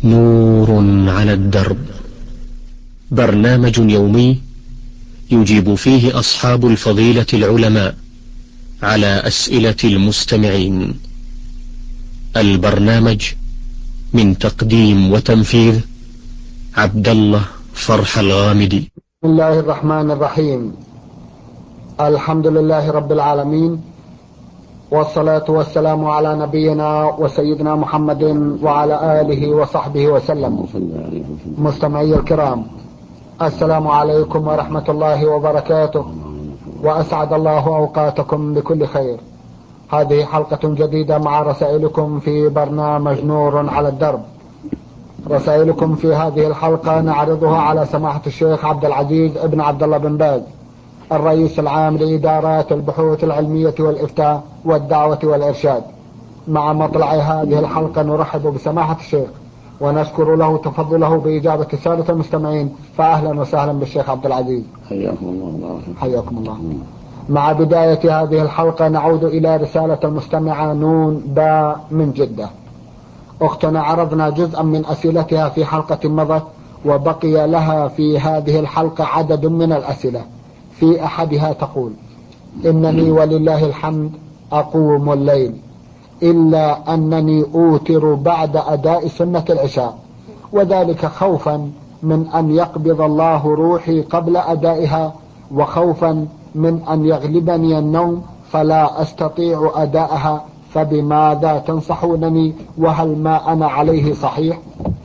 نور على الدرب، برنامج يومي يجيب فيه أصحاب الفضيلة العلماء على أسئلة المستمعين. البرنامج من تقديم وتنفيذ عبد الله فرح الغامدي. بسم الله الرحمن الرحيم. الحمد لله رب العالمين، والصلاة والسلام على نبينا وسيدنا محمد وعلى آله وصحبه وسلم. مستمعي الكرام، السلام عليكم ورحمة الله وبركاته، وأسعد الله أوقاتكم بكل خير. هذه حلقة جديدة مع رسائلكم في برنامج نور على الدرب. رسائلكم في هذه الحلقة نعرضها على سماحة الشيخ عبد العزيز ابن عبد الله بن باز، الرئيس العام لإدارات البحوث العلمية والإفتاء والدعوة والإرشاد. مع مطلع هذه الحلقة نرحب بسماحة الشيخ ونشكر له تفضله بإجابة السادة المستمعين، فأهلا وسهلا بالشيخ عبد العزيز. حياكم الله. حياكم الله. مع بداية هذه الحلقة نعود إلى رسالة المستمعة نون باء من جدة. أختنا عرضنا جزءا من أسئلتها في حلقة مضت، وبقي لها في هذه الحلقة عدد من الأسئلة. في أحدها تقول: إنني ولله الحمد أقوم الليل، إلا أنني أوتر بعد أداء سنة العشاء، وذلك خوفا من أن يقبض الله روحي قبل أدائها، وخوفا من أن يغلبني النوم فلا أستطيع أداءها، فبماذا تنصحونني؟ وهل ما أنا عليه صحيح؟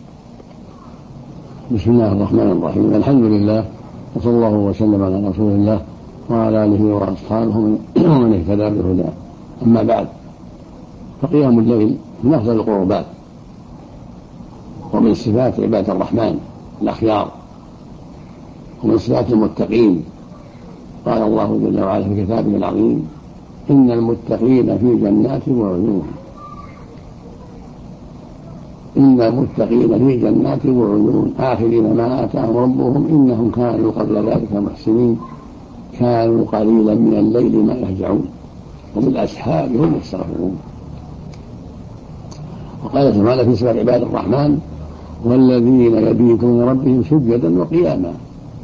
بسم الله الرحمن الرحيم. الحمد لله، وصلى الله وسلم على رسول الله وعلى آله وأصحابه ومن اهتدى بهداه. أما بعد، فقيام الليل من أفضل القربات ومن صفات عباد الرحمن الأخيار ومن صفات المتقين. قال الله جل وعلا في كتابه العظيم: إن المتقين في جنات وعيون. إن المتقين في جنات وعيون آخذين ما آتاهم ربهم إنهم كانوا قبل ذلك محسنين كانوا قليلا من الليل ما يهجعون وبالأسحار هم يستغفرون. وقال تعالى في صفات عباد الرحمن: والذين يبيتون ربهم سجدا وقياما.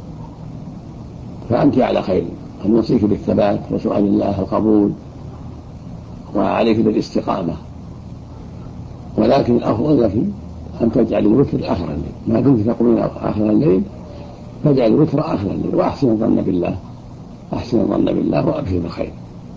فأنت على خير، أن نوصيك بالثبات وسؤال الله القبول، وعليك بالاستقامة، ولكن الأفضل لك أن تجعل الوتر آخر الليل. ما دمت تقومين آخر الليل فاجعل الوتر آخر الليل، وأحسن الظن بالله، أحسن الظن بالله وأبشر بالخير.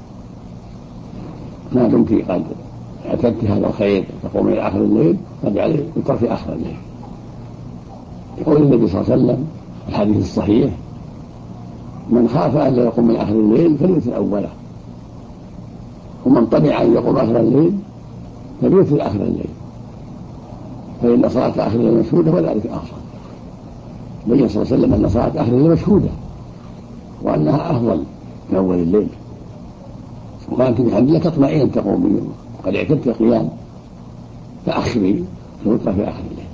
ما دمت قد اعتدت هذا الخير تقومين آخر الليل فاجعل الوتر في آخر الليل. يقول النبي صلى الله عليه وسلم في الحديث الصحيح: من خاف أن لا يقوم من آخر الليل فليوتر أوله، ومن طمع أن يقوم آخر الليل فليوتر آخر الليل، فإن صلاة آخر الليل مشهودة وذلك أفضل. بين صلى الله عليه وسلم أن صلاة آخر الليل مشهودة وأنها أفضل من أول الليل، وأنت بحمد الله تطمئن أن تقومي وقد اعتدت القيام، فأخري الوتر في آخر الليل.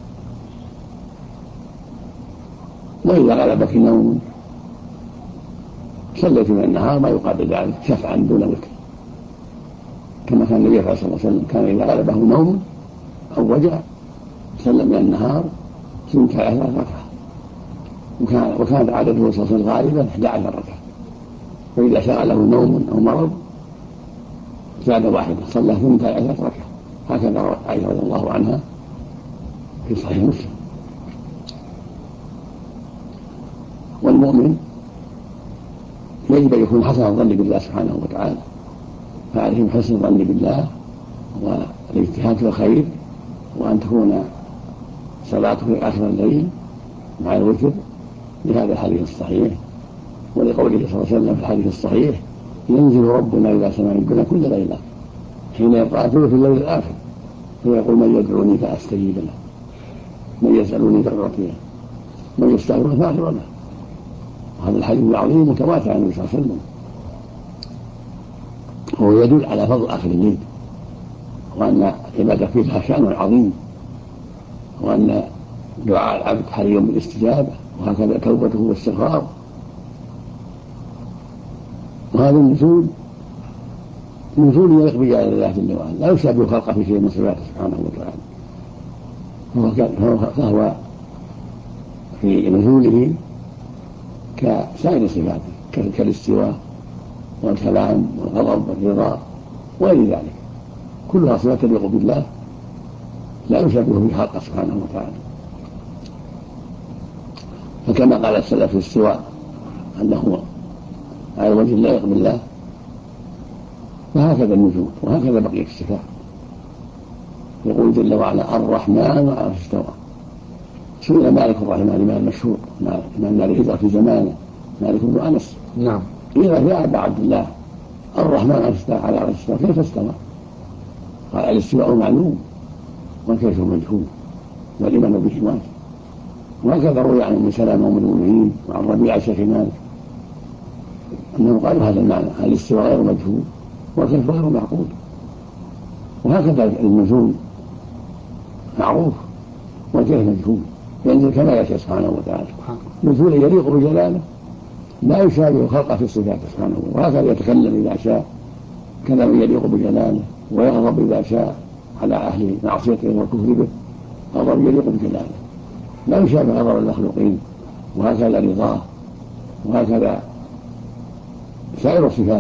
وإذا غلبك النوم صليت من النهار ما يقابل ذلك شفعا دون وتر، كما كان النبي صلى الله عليه وسلم كان إذا غلبه نوم أو وجع صلى من النهار 12 ركعة، وكان عدده صلى الله عليه وسلم غالبا 11 ركعة، وإذا شغله نوم أو مرض زاد واحدة صلى 12 ركعة. هكذا روت عائشة رضي الله عنها في صحيح مسلم. والمؤمن يجب أن يكون حسن الظن بالله سبحانه وتعالى، فعليهم حسن الظن بالله والاجتهاد في الخير، وأن تكون صلاته في آخر الليل مع الوتر، لهذا الحديث الصحيح، ولقوله صلى الله عليه وسلم في الحديث الصحيح: ينزل ربنا إلى سماء الدنيا كل ليلة حين يقرأ ثلث الليل الآخر فيقول: من يدعوني فأستجيب له، من يسألني فأعطيه، من يستغفر فأغفر له. وهذا الحديث العظيم متواتر عن النبي صلى الله عليه وسلم، وهو يدل على فضل آخر الليل، وأن العبادة فيها شأن عظيم، وأن دعاء العبد حري بالاستجابة، وهكذا توبته واستغفاره. وهذا النزول يليق بجلال الله جل وعلا، لا يشابه خلقه في شيء من صفاته سبحانه وتعالى. فهو في نزوله كسائر صفاته كالاستواء والكلام والغضب والرضا وغير ذلك، كلها صفات تليق بالله لا يشابه في خلقه سبحانه وتعالى. فكما قال السلف في الاستواء أنه على وجه لا يليق بالله، فهكذا النزول وهكذا بقية الصفات. يقول جل وعلا الرحمن على استوى. سئل مالك الرحمن الإمام المشهور إمام مالك هجرة في زمانه مالك بن أنس، نعم، إذا يا أبا عبد الله الرحمن على عرش استوى كيف استوى؟ قال الاستواء معلوم والكيف مجهول والإيمان به واجب. وهكذا روي عن ام سلمة ام المؤمنين وعن ربيعة شيخ مالك أنه قالوا هذا المعنى الاستواء غير مجهول والكيف غير معقول. وهكذا النزول معروف والكيف مجهول، ينزل كما يشاء سبحانه وتعالى نزولا يليق بجلاله لا يشابه خلقه في الصفات سبحانه، وهكذا يتكلم إذا شاء كلام يليق بجلاله، ويغضب إذا شاء على أهل معصيته والكفر به غضب يليق بجلاله لا يشابه غضب المخلوقين. وهكذا رضاه وهكذا سائر الصفات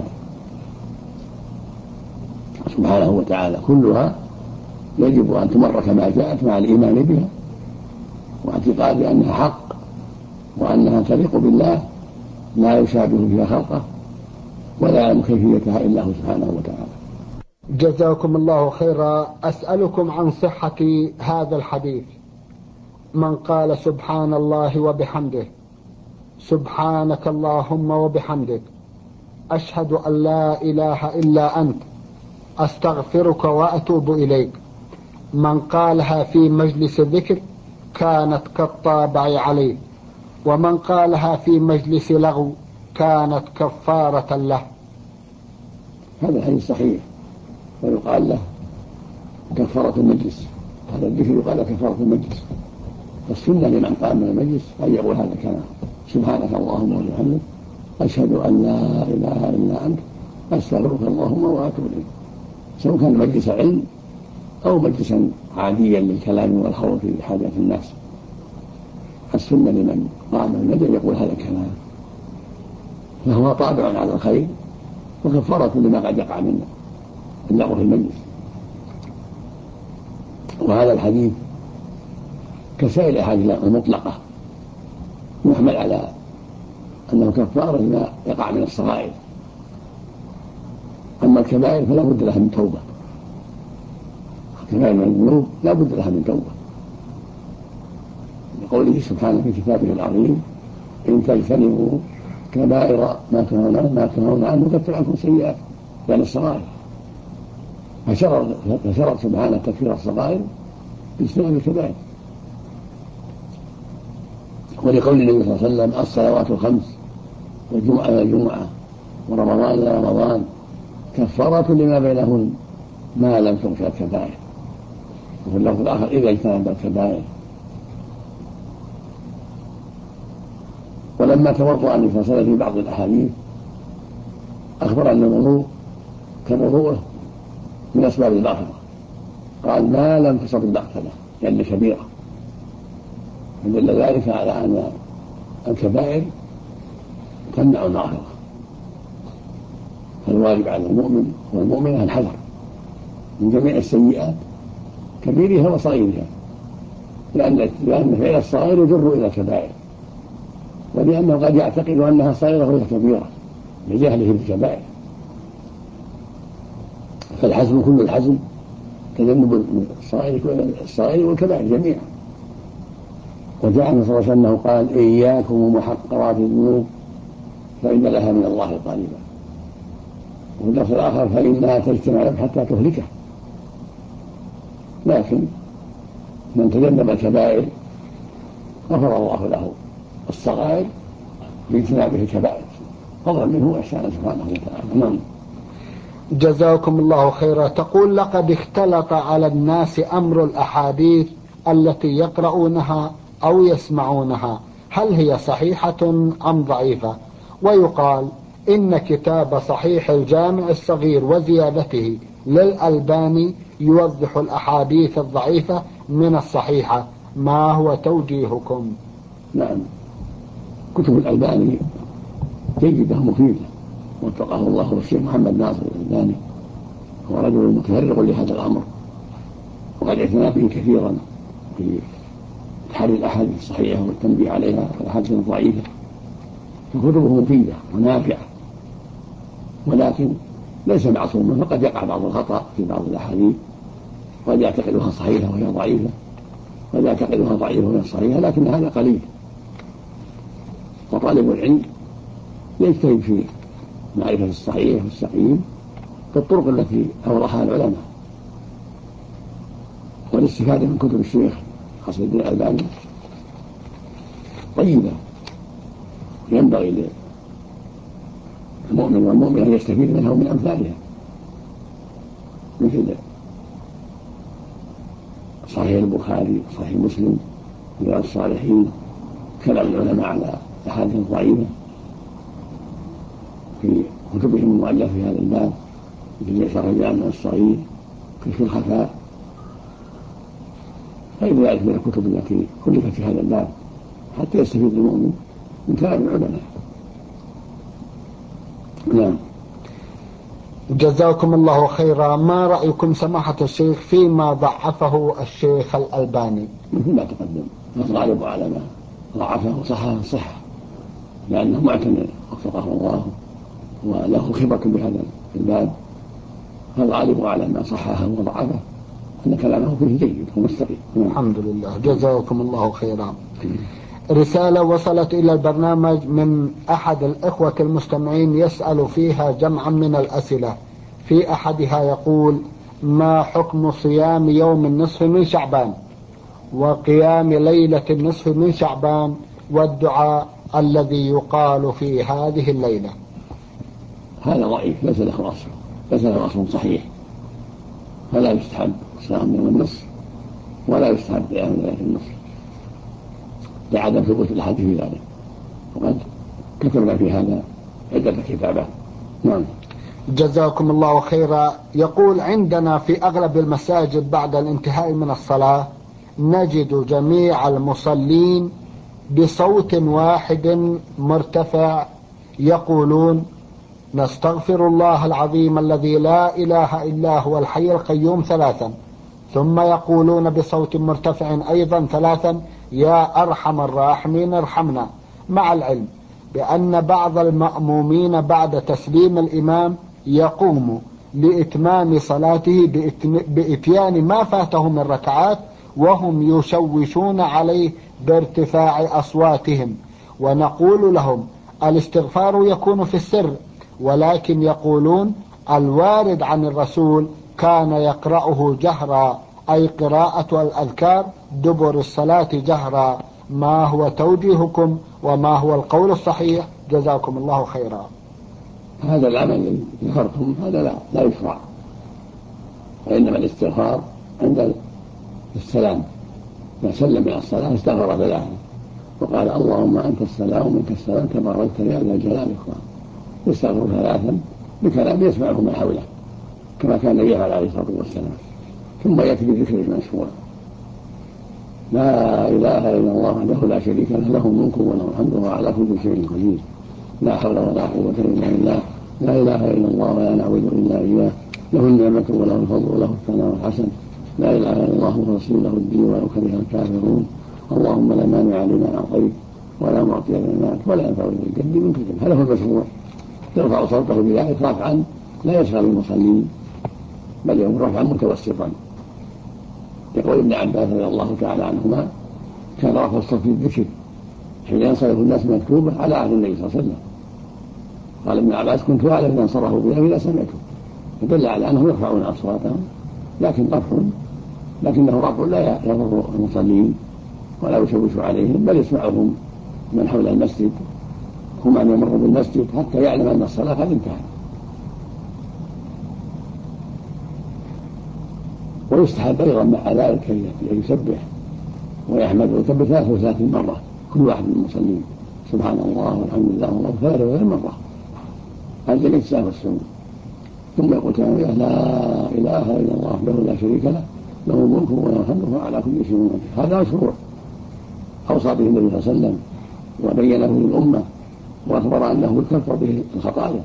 سبحانه وتعالى كلها يجب أن تمر كما جاءت مع الإيمان بها واعتقاد أنها حق وأنها تليق بالله لا يشابه فيها خلقه ولا يعلم كيفيتها إلا هو سبحانه وتعالى. جزاكم الله خيرا. أسألكم عن صحة هذا الحديث: من قال سبحان الله وبحمده سبحانك اللهم وبحمدك أشهد أن لا إله إلا أنت أستغفرك وأتوب إليك، من قالها في مجلس الذكر كانت كالطابع عليه، ومن قالها في مجلس لغو كانت كفارة له. هذا الحديث صحيح ويقال له كفارة المجلس، هذا الذكر يقال له كفارة المجلس. فالسنة لمن قام من المجلس أن يقول هذا الكلام: سبحانك اللهم وبحمدك أشهد أن لا إله إلا أنت أستغفرك اللهم وأتوب إليك، سواء كان مجلس علم أو مجلسا عاديا للكلام والخوض في حاجات الناس. السنة لمن قام من المجلس يقول هذا الكلام، فهو طابع على الخير وكفارة لما قد يقع من اللغو في المجلس. وهذا الحديث كسائر الأحاديث المطلقة يحمل على أنه كفارة لما يقع من الصغائر، أما الكبائر فلا بد لها من توبة، الكبائر من الذنوب لا بد لها من توبة، لقوله سبحانه في كتابه العظيم: إن تجتنبوا كبائر ما تنهون عنه نكفر عنكم سيئات، يعني الصغائر. فشرط سبحانه تكفير الصغائر باجتناب الكبائر. ولقول النبي صلى الله عليه وسلم: الصلوات الخمس والجمعة إلى الجمعة ورمضان إلى رمضان كفارة لما بينهن ما لم تغفر الكبائر. وفي اللفظ الآخر: إذا اجتنب الكبائر. ولما توضأ النبي صلى الله عليه وسلم في بعض الأحاديث أخبر أن الوضوء كوضوءه من أسباب المغفرة، قال: ما لم تصب المغفرة لأن كبيرة، فدل ذلك على أن الكبائر تمنع المغفرة. فالواجب على المؤمن والمؤمنة الحذر من جميع السيئات كبيرها وصغيرها، لأن فعل الصغير يجر إلى الكبائر، ولأنه قد يعتقد أنها صغيرة وهي كبيرة لجهله بالكبائر. فالحزم كل الحزم تجنب الصغير والكبائر جميعا. وجاء عن صلى الله عليه وسلم أنه قال: إياكم ومحقرات الذنوب فإن لها من الله قريبا. وفي اللفظ الآخر: فإنها تجتمع له حتى تهلكه. لكن من تجنب الكبائر غفر الله له الصغائر باجتنابه الكبائر فضلا منه وإحسانا سبحانه وتعالى. نعم. جزاكم الله خيرا. تقول: لقد اختلط على الناس أمر الأحاديث التي يقرؤونها أو يسمعونها، هل هي صحيحة أم ضعيفة؟ ويقال إن كتاب صحيح الجامع الصغير وزيادته للألباني يوضح الأحاديث الضعيفة من الصحيحة، ما هو توجيهكم؟ نعم، كتب الألباني جيدة ومفيدة، وفقه الله الشيخ محمد ناصر الألباني، هو رجل متفرغ لهذا الأمر، وقد اعتنى به كثيرا في تحري الأحاديث الصحيحة والتنبيه عليها والأحاديث الضعيفة، فكتبه مفيدة ونافعة، ولكن ليس معصوما، فقد يقع بعض الخطأ في بعض الأحاديث، قد يعتقدها صحيحة وهي ضعيفة، قد يعتقدها ضعيفة وهي صحيحة، لكن هذا قليل. وطالب العلم يجتهد في معرفة الصحيح والسقيم بالطرق التي أوضحها العلماء، والاستفادة من كتب الشيخ ناصر الدين الألباني طيبة، ينبغي للمؤمن والمؤمن أن يستفيد منها ومن أمثالها، مثل صحيح البخاري، صحيح مسلم، رياض الصالحين، كلام العلماء على الأحاديث الضعيفة في كتبهم المؤلفة في هذا الباب، مثل شرح الجامع الصغير، كشف الخفاء، غير ذلك من الكتب التي ألفت في هذا الباب حتى يستفيد المؤمن من كلام العلماء. نعم. جزاكم الله خيرا. ما رأيكم سماحة الشيخ فيما ضعفه الشيخ الألباني؟ مثل ما تقدم، الغالب على ما ضعفه وصححه الصحة، لأنه معتنى وفقه الله وله خبرة بهذا الباب، فالغالب على ما صححه وضعفه أن كلامه فيه جيد ومستقيم. الحمد لله، جزاكم الله خيرا. رسالة وصلت إلى البرنامج من أحد الإخوة المستمعين يسأل فيها جمعا من الأسئلة، في أحدها يقول: ما حكم صيام يوم النصف من شعبان وقيام ليلة النصف من شعبان والدعاء الذي يقال في هذه الليلة؟ هذا ضعيف، ليس له أصل صحيح، فلا يستحب صيام يوم النصف ولا يستحب قيام ليلة النصف لعدم ثبوت الحديث في ذلك، وقد كتبنا في هذا عدة كتابات. نعم. جزاكم الله خيرا. يقول: عندنا في أغلب المساجد بعد الانتهاء من الصلاة نجد جميع المصلين بصوت واحد مرتفع يقولون: نستغفر الله العظيم الذي لا إله إلا هو الحي القيوم 3، ثم يقولون بصوت مرتفع أيضا 3: يا أرحم الراحمين ارحمنا، مع العلم بأن بعض المأمومين بعد تسليم الإمام يقوم لإتمام صلاته بإتيان ما فاته من ركعات وهم يشوشون عليه بارتفاع أصواتهم، ونقول لهم الاستغفار يكون في السر، ولكن يقولون الوارد عن الرسول كان يقرأه جهرا، أي قراءة الأذكار دبر الصلاة جهرا. ما هو توجيهكم وما هو القول الصحيح؟ جزاكم الله خيرا. هذا العمل الذي ذكرتم هذا لا يشرع، وإنما الاستغفار عند السلام، ما سلم من الصلاة استغفر 3 وقال اللهم أنت السلام ومنك السلام تباركت يا ذا الجلال والإكرام، يستغفر 3 بكلام يسمعه من حوله كما كان يفعل عليه الصلاة والسلام، ثم يأتي بذكر المشروع: لا إله إلا الله وحده لا شريك له، له الملك وله الحمد وهو على كل شيء قدير، لا حول ولا قوة إلا بالله، لا إله إلا الله ولا نعبد إلا إياه، له النعمة وله الفضل وله الثناء الحسن، لا إله إلا الله ورسوله له الدين ولو كره الكافرون، اللهم لا مانع لما أعطيت ولا معطي لما منعت ولا ينفع ذا الجد منك الجد. هذا هو المشروع، يرفع صوته بذلك رفعا لا يشغل المصلين بل يكون رفعا متوسطا. يقول ابن عباس رضي الله تعالى عنهما: كان رفع الصوت في الذكر حين ينصرف الناس مكتوبة على عهد النبي صلى الله عليه وسلم. قال ابن عباس: كنت أعلم أن انصرفوا بها إذا سمعته، فدل على أنهم يرفعون أصواتهم، لكنه رفع لا يضر المصلين ولا يشوش عليهم، بل يسمعهم من حول المسجد، هم أن يمروا بالمسجد حتى يعلم أن الصلاة قد انتهت. ويستحب أيضا مع ذلك أن يسبح ويحمد ويكبر 33 مرة كل واحد من المصلين، سبحان الله والحمد لله والله 33 مرة، هذا الاجتهاد والسنة. ثم يقول: لا إله إلا الله وحده لا شريك له، له ملك وله حمد على كل شيء قدير. هذا مشروع أوصى به النبي صلى الله عليه وسلم وبينه للأمة وأخبر أنه يكفر به الخطايا.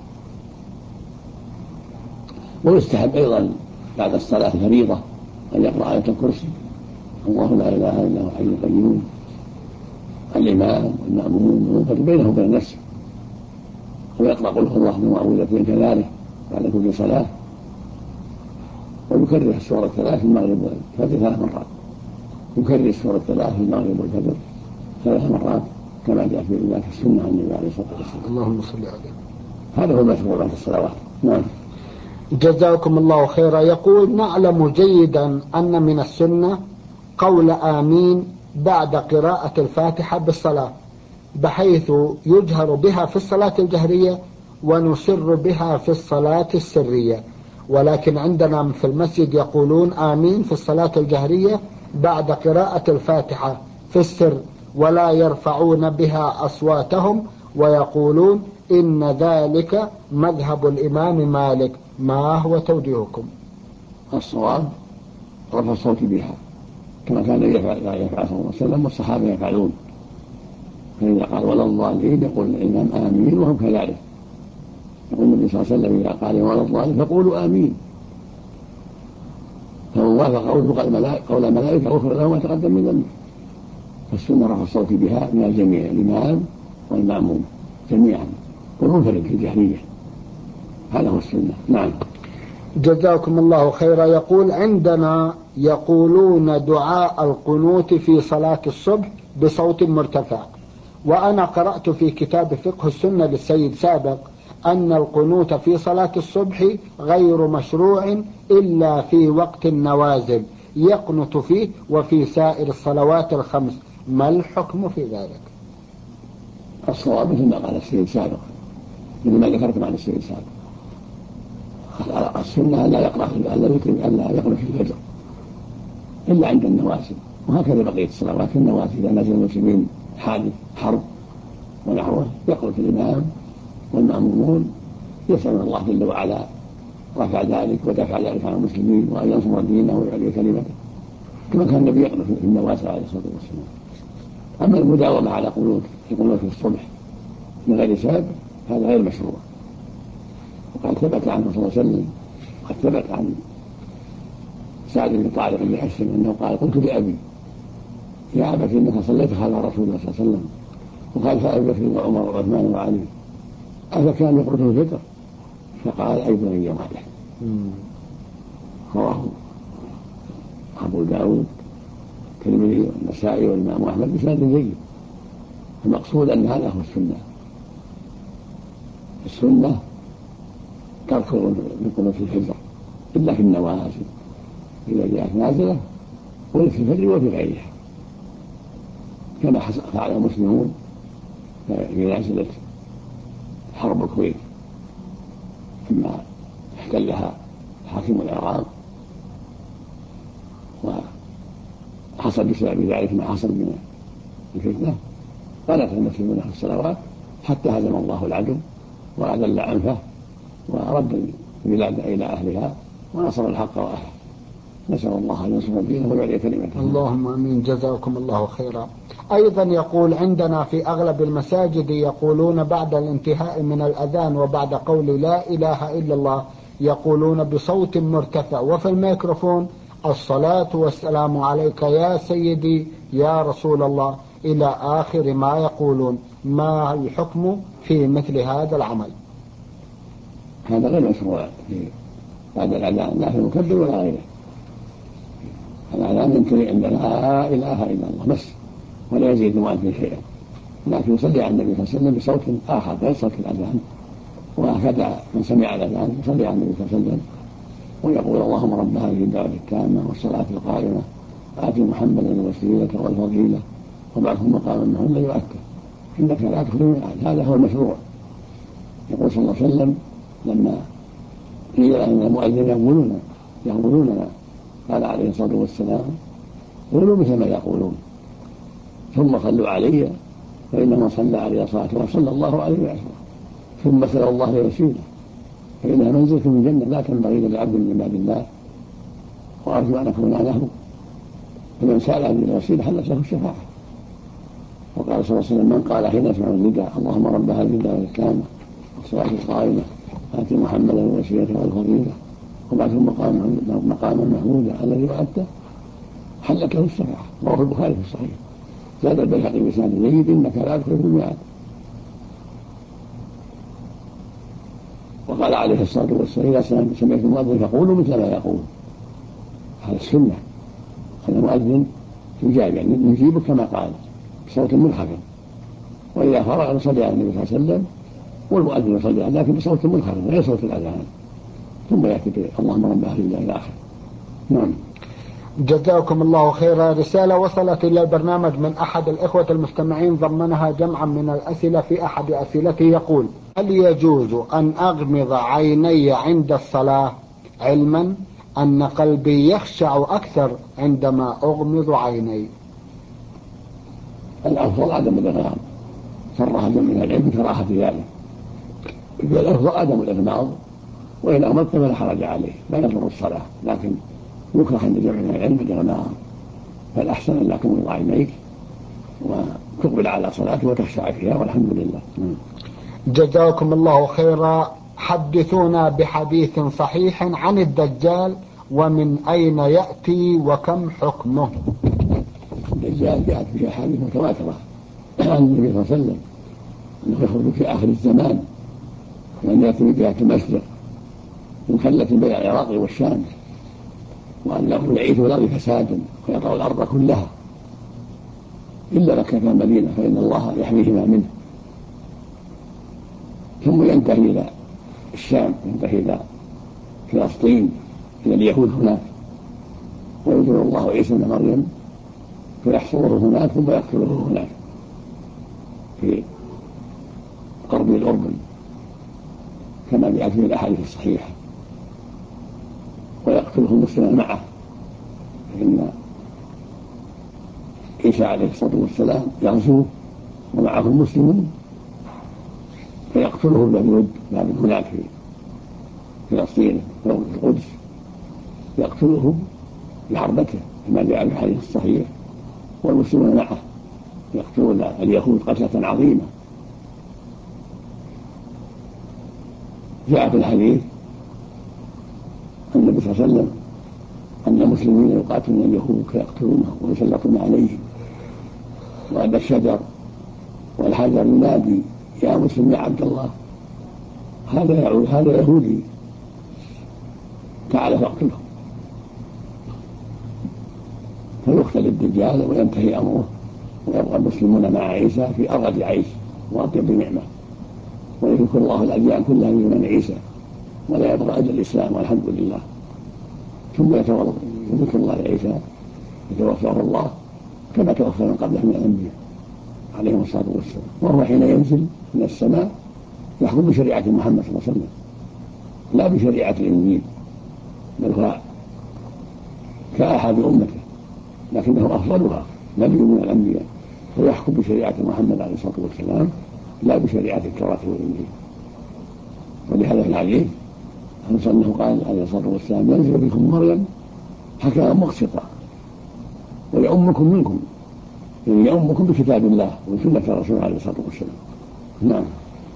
ويستحب أيضا بعد الصلاة الفريضة أن يقرأ آية الكرسي الله لا إله إلا هو الحي القيوم الإمام والمأمون وينفرد بينه وبين نفسه. ويقرأ قل هو الله معوذتين كذلك بعد كل صلاة. ويكرر السورة 3 في المغرب والفجر 3 مرات. يكرر السورة 3 في المغرب والفجر 3 مرات كما جاء في ذلك السنة عن النبي عليه الصلاة والسلام. اللهم صل عليه. هذا هو المشروع بعد الصلوات. نعم. جزاكم الله خيرا. يقول نعلم جيدا أن من السنة قول آمين بعد قراءة الفاتحة بالصلاة بحيث يجهر بها في الصلاة الجهرية ونسر بها في الصلاة السرية، ولكن عندنا في المسجد يقولون آمين في الصلاة الجهرية بعد قراءة الفاتحة في السر ولا يرفعون بها أصواتهم ويقولون إن ذلك مذهب الإمام مالك. ما هو توجيهكم؟ الصواب رفع الصوت بها كما كان يفعل صلى الله عليه وسلم والصحابة يفعلون. فإذا قال ولا الضالين يقول الإمام آمين وهم كذلك. يقول النبي صلى الله عليه وسلم إذا قال ولا الضالين فقولوا آمين. فمن وافق قول الملائكة غفر له ما تقدم من ذنبه. فالسنة رفع الصوت بها من الجميع الإمام والمأموم جميعا والمنفرد في الجهرية. هذا هو السنة. نعم. جزاكم الله خيرا. يقول عندنا يقولون دعاء القنوت في صلاة الصبح بصوت مرتفع، وأنا قرأت في كتاب فقه السنة للسيد سابق أن القنوت في صلاة الصبح غير مشروع إلا في وقت النوازل يقنت فيه وفي سائر الصلوات الخمس. ما الحكم في ذلك؟ الصواب مثل ما قال السيد سابق مثل ما ذكرتم عن السيد سابق. السنة لا يقرأ في الفجر إلا عند النوازل، وهكذا بقية الصلوات النوازل إذا نزل المسلمين حادث حرب ونحوه يقرأ الإمام والمأمومون يسأل الله جل وعلا رفع ذلك ودفع ذلك عن المسلمين وأن ينصر دينه ويعلي كلمته كما كان النبي يقرأ في النوازل عليه الصلاة والسلام. أما المداومة على قنوت في الصبح من غير سبب هذا غير مشروع. وقد ثبت عنه صلى الله عليه وسلم قد ثبت عن سعد بن طارق بن حسن أنه قال قلت لأبي يا أبت إنك صليت خلف رسول الله صلى الله عليه وسلم وخلف أبي بكر وعمر وعثمان وعلي أفكان يقرأ في الفجر؟ فقال أي بني وحده. رواه أبو داود الترمذي والنسائي والإمام أحمد بسند جيد. المقصود أن هذا هو السنة. السنة ترك القنوت في الفجر إلا في النوازل إذا جاءت نازلة وفي الفجر وفي غيرها كما فعل المسلمون في نازلة حرب الكويت لما احتلها حاكم العراق وحصل بسبب ذلك ما حصل من الفتنة قنت المسلمون في الصلوات حتى هزم الله العدو وأذل عنفه ورد البلاد إلى أهلها ونصر الحق وأهله. نسأل الله أن ينصر دينه ويعلي كلمته. اللهم آمين. جزاكم الله خيرا. أيضا يقول عندنا في أغلب المساجد يقولون بعد الانتهاء من الأذان وبعد قول لا إله إلا الله يقولون بصوت مرتفع وفي الميكروفون الصلاة والسلام عليك يا سيدي يا رسول الله إلى آخر ما يقولون. ما الحكم في مثل هذا العمل؟ هذا غير مشروع بعد الأذان لا في المكبر ولا غيره. الأذان ينتهي عند لا إله إلا الله بس ولا يزيد المؤذن شيئا، لكن يصلي على النبي صلى الله عليه وسلم بصوت آخر غير صوت الأذان. وهكذا من سمع الأذان يصلي على النبي صلى الله عليه وسلم ويقول اللهم رب هذه الدعوة التامة والصلاة القائمة آت محمدا الوسيلة والفضيلة وابعثه مقاما محمودا يؤكد إنك لا تخلو الميعاد. هذا هو المشروع. يقول صلى الله عليه وسلم لما قيل أن المؤذن يقولون قال عليه الصلاة والسلام قولوا مثل ما يقولون ثم صلوا علي فإن من صلى علي صلاة وصلى الله عليه وسلم ثم سأل الله الوسيلة فإنها منزلة من الجنة لا تنبغي لعبد من عباد الله وأرجو أن أكون له، فمن سأل هذه الوسيلة حلت له الشفاعة. وقال صلى الله عليه وسلم: من قال حين يسمع النداء اللهم رب هذه الدعوة التامة والصلاة القائمة آت محمدا الوسيلة والفضيلة وبعثه مقاما محمودا الذي وعدته، حلت له الشفاعة. رواه البخاري في الصحيح. زاد البيهقي بإسناد جيد: إنك لا تدخل في الميعاد. وقال عليه الصلاة والسلام: إذا سمعت المؤذن فقولوا مثل ما يقول. هذا السنة، أن المؤذن يجاب، يعني نجيبه كما قال بصوت منخفض، وإذا فرغ نصلي على النبي صلى الله عليه وسلم والمؤذن يصلي عليه لكن بصوت منخفض غير صوت الأذان، ثم يأتي اللهم رب هذه الدعوة إلى آخره. نعم. جزاكم الله خيرا. رسالة وصلت إلى البرنامج من أحد الإخوة المستمعين ضمنها جمعا من الأسئلة. في أحد أسئلته يقول: هل يجوز أن أغمض عيني عند الصلاة، علما أن قلبي يخشع أكثر عندما أغمض عيني؟ الأفضل عدم الإغماض، صرح من العلم كراهة ذلك. الأفضل عدم الإغماض، وإن أغمضت فلا حرج عليه، لا يضر الصلاة، لكن يكره عند جمع من العلم الإغماض. فالأحسن أن لا تغمض عينيك وتقبل على صلاتك وتخشع فيها، والحمد لله. جزاكم الله خيرا. حدثونا بحديث صحيح عن الدجال، ومن أين يأتي وكم حكمه؟ الدجال جاءت في أحاديث متواترة عن النبي صلى الله عليه وسلم أنه يخرج في آخر الزمان، وأن يأتي من جهة المشرق مخلة بين العراق والشام، وأنه يعيث الأرض فسادا ويطأ الأرض كلها إلا مكة والمدينة، فإن الله يحميهما منه. ثم ينتهي إلى الشام، ينتهي إلى فلسطين، إلى اليهود هناك، وينزل الله عيسى بن مريم فيحصره هناك ثم يقتله هناك في قرب الأردن كما جاءت في الأحاديث الصحيحة، ويقتله المسلمون معه، فإن عيسى عليه الصلاة والسلام يغزو ومعه المسلمون فيقتله بابن هناك في فلسطين في القدس، يقتله بحربته كما جاء في الحديث الصحيح، والمسلمون معه يقتلون اليهود قتلة عظيمة. جاء في الحديث النبي صلى الله عليه وسلم أن المسلمين يقاتلون اليهود فيقتلونهم ويسلطون عليهم، وأن الشجر والحجر ينادي: يا مسلم يا عبد الله، هذا يهودي، تعال فاقتله. فيقتل الدجال وينتهي أمره، ويبقى المسلمون مع عيسى في أرض عيش وأطيب نعمة، ويذكر الله الأديان كلها من عيسى، ولا يبقى أجل الإسلام، والحمد لله. ثم يذكر الله عيسى يتوفاه الله كما توفى من قبله من الأنبياء عليهم الصلاة والسلام، وهو حين ينزل من السماء يحكم بشريعة محمد صلى الله عليه وسلم لا بشريعة الإنجيل، بل هو كأحد أمته، لكنه أفضلها نبي من الأنبياء، ويحكم بشريعة محمد عليه الصلاة والسلام لا بشريعة التوراة والإنجيل. ولهذا في الحديث أنه قال عليه الصلاة والسلام: ينزل بكم مريم حكما مقسطا ويؤمكم منكم، يعني يؤمكم بكتاب الله وسنة الرسول عليه الصلاة والسلام. نعم.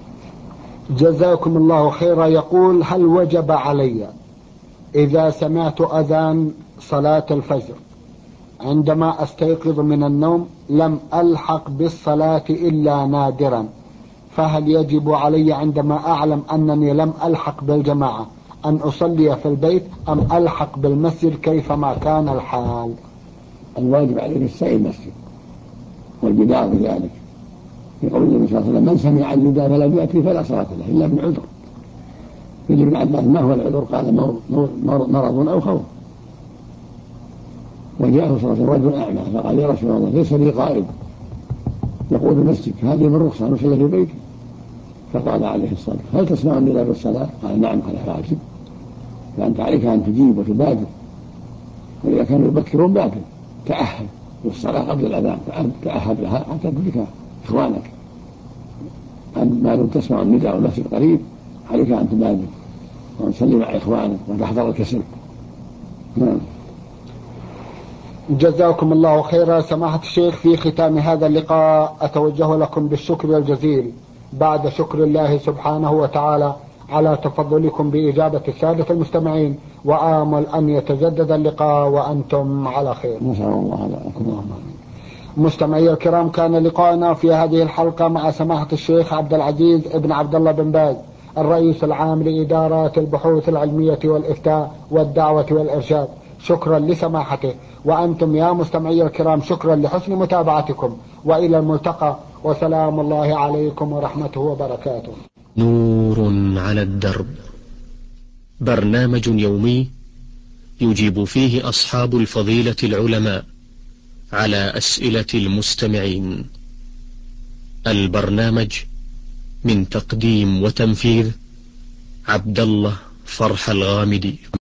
جزاكم الله خيرا. يقول: هل وجب علي إذا سمعت أذان صلاة الفجر عندما أستيقظ من النوم لم ألحق بالصلاة إلا نادرا، فهل يجب علي عندما أعلم أنني لم ألحق بالجماعة أن أصلي في البيت أم ألحق بالمسجد كيفما كان الحال؟ الواجب عليك السعي المسجد والبداء بذلك، يقول النبي صلى الله عليه وسلم: من سمع النداء فلم يأتي فلا صلاة له إلا من عذر. يجب ابن عباس: ما هو العذر؟ قال: مرض أو خوف. وجاءه صلى الله عليه وسلم رجل أعمى فقال: يا رسول الله ليس لي قائد يقول المسجد، هذه من رخصة نصلي في بيتي. فقال عليه الصلاة والسلام: هل تسمع النداء بالصلاة؟ قال: نعم. قال: فأجب. فأنت عليك أن تجيب وتبادر، وإذا كانوا يبكرون بادر، تأهل للصلاة قبل الأذان، تأهل لها حتى تدرك إخوانك. ما لم تسمع النداء والمسجد قريب عليك أن تبادر وتصلي مع إخوانك وتحضر الكسل. نعم. جزاكم الله خيرا. سماحة الشيخ، في ختام هذا اللقاء أتوجه لكم بالشكر الجزيل بعد شكر الله سبحانه وتعالى على تفضلكم بإجابة السادة المستمعين، وآمل أن يتجدد اللقاء وأنتم على خير. نسأل الله لكم. مستمعي الكرام، كان لقاءنا في هذه الحلقة مع سماحة الشيخ عبد العزيز ابن عبد الله بن باز، الرئيس العام لإدارة البحوث العلمية والإفتاء والدعوة والإرشاد. شكرا لسماحته، وأنتم يا مستمعي الكرام شكرا لحسن متابعتكم، وإلى الملتقى، وسلام الله عليكم ورحمته وبركاته. نور على الدرب، برنامج يومي يجيب فيه أصحاب الفضيلة العلماء على أسئلة المستمعين. البرنامج من تقديم وتنفيذ عبد الله فرح الغامدي.